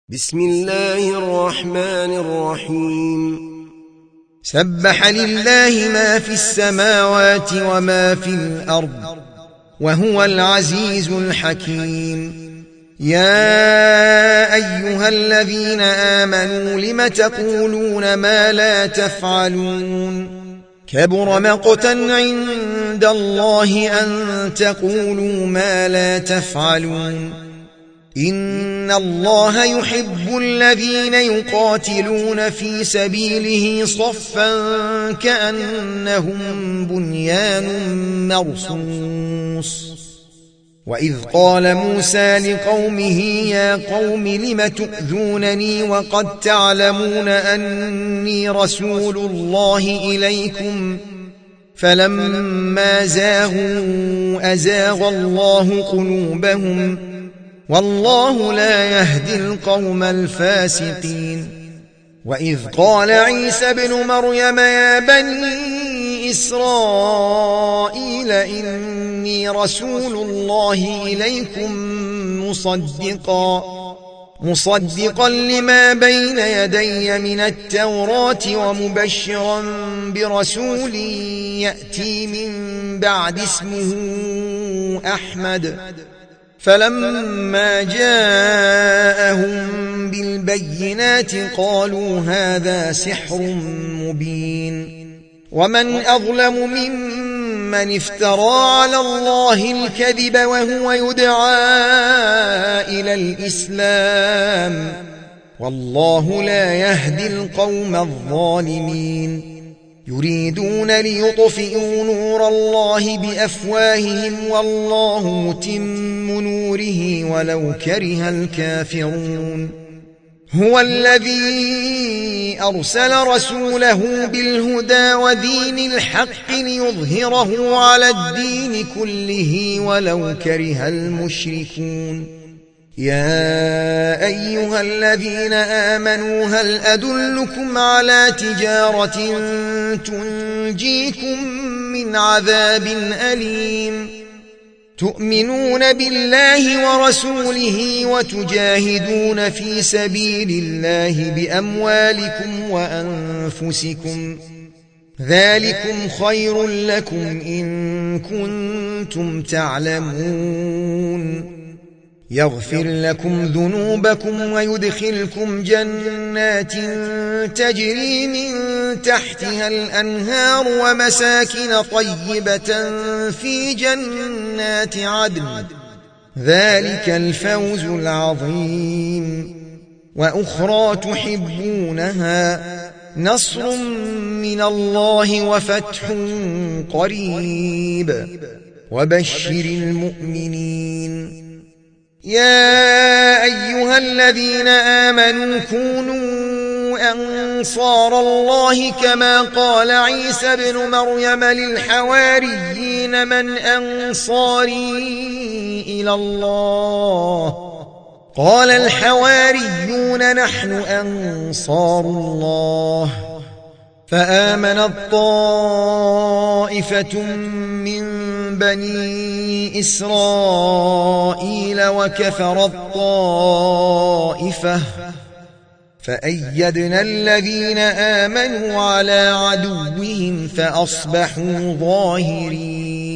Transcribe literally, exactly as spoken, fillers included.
بسم الله الرحمن الرحيم. سبح لله ما في السماوات وما في الأرض وهو العزيز الحكيم. يا أيها الذين آمنوا لم تقولون ما لا تفعلون؟ كبر مقتا عند الله أن تقولوا ما لا تفعلون. إن الله يحب الذين يقاتلون في سبيله صفا كأنهم بنيان مرصوص. وإذ قال موسى لقومه يا قوم لم تؤذونني وقد تعلمون أني رسول الله إليكم فلما زاغوا أزاغ الله قلوبهم والله لا يهدي القوم الفاسقين. وإذ قال عيسى ابن مريم يا بني إسرائيل إني رسول الله إليكم مصدقا مصدقا لما بين يدي من التوراة ومبشرا برسول يأتي من بعد اسمه أحمد. فلما جاءهم بالبينات قالوا هذا سحر مبين. ومن أظلم ممن افترى على الله الكذب وهو يدعى إلى الإسلام والله لا يهدي القوم الظالمين. يريدون ليطفئوا نور الله بأفواههم والله متم نوره ولو كره الكافرون. هو الذي أرسل رسوله بالهدى ودين الحق ليظهره على الدين كله ولو كره المشركون. يا أيها الذين آمنوا هل أدلكم على تجارة تنجيكم من عذاب أليم؟ تؤمنون بالله ورسوله وتجاهدون في سبيل الله بأموالكم وأنفسكم ذلكم خير لكم إن كنتم تعلمون. يغفر لكم ذنوبكم ويدخلكم جنات تجري من تحتها الأنهار ومساكن طيبة في جنات عدن ذلك الفوز العظيم. وأخرى تحبونها نصر من الله وفتح قريب وبشر المؤمنين. يا أيها الذين آمنوا كونوا أنصار الله كما قال عيسى ابن مريم للحواريين من أنصاري إلى الله؟ قال الحواريون نحن أنصار الله. فآمنت طائفة من بني إسرائيل وكفرت طائفة فأيدنا الذين آمنوا على عدوهم فأصبحوا ظاهرين.